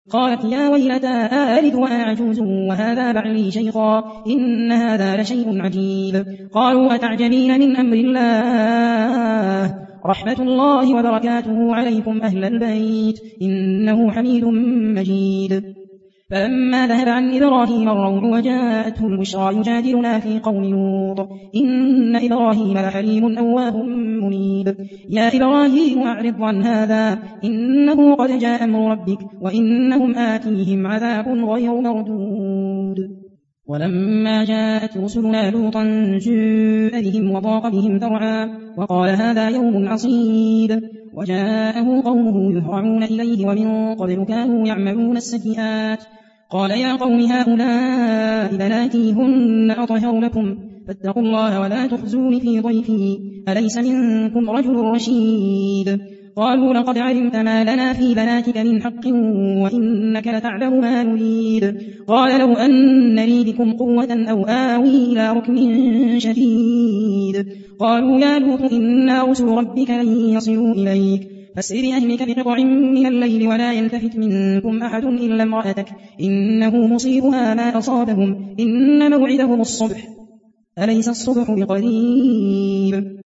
قالت يا ويلتى آلد وأنا عجوز وهذا بعلي شيخا إن هذا لشيء عجيب. قالوا أتعجبين من أمر الله رحمة الله وبركاته عليكم أهل البيت إنه حميد مجيد. فلما ذهب عن إبراهيم الروع وجاءته البشرى يجادلنا في قوم لوط إن إبراهيم لحليم أواه منيب. يا إبراهيم أعرض عن هذا إنه قد جاء أمر ربك وإنهم آتيهم عذاب غير مردود. ولما جاءت رسلنا لوطا جاء بهم وضاق بهم ذرعا وقال هذا يوم عصيب. وجاءه قومه يهرعون إليه ومن قبل كانوا يعملون السيئات. قال يا قوم هؤلاء بناتي هن أطهر لكم فاتقوا الله ولا تخزون في ضيفي أليس منكم رجل رشيد. قالوا لقد علمت ما لنا في بناتك من حق وإنك لتعلم ما نريد. قال لو أن لي بكم قوة أو آوي إلى ركن شديد. قالوا يا لوط إنا رسل ربك لن يصلوا إليك فاسر بأهلك بقطع من الليل ولا يلتفت منكم أحد إلا امرأتك إنه مصيبها ما أصابهم إن موعدهم الصبح أليس الصبح بقريب.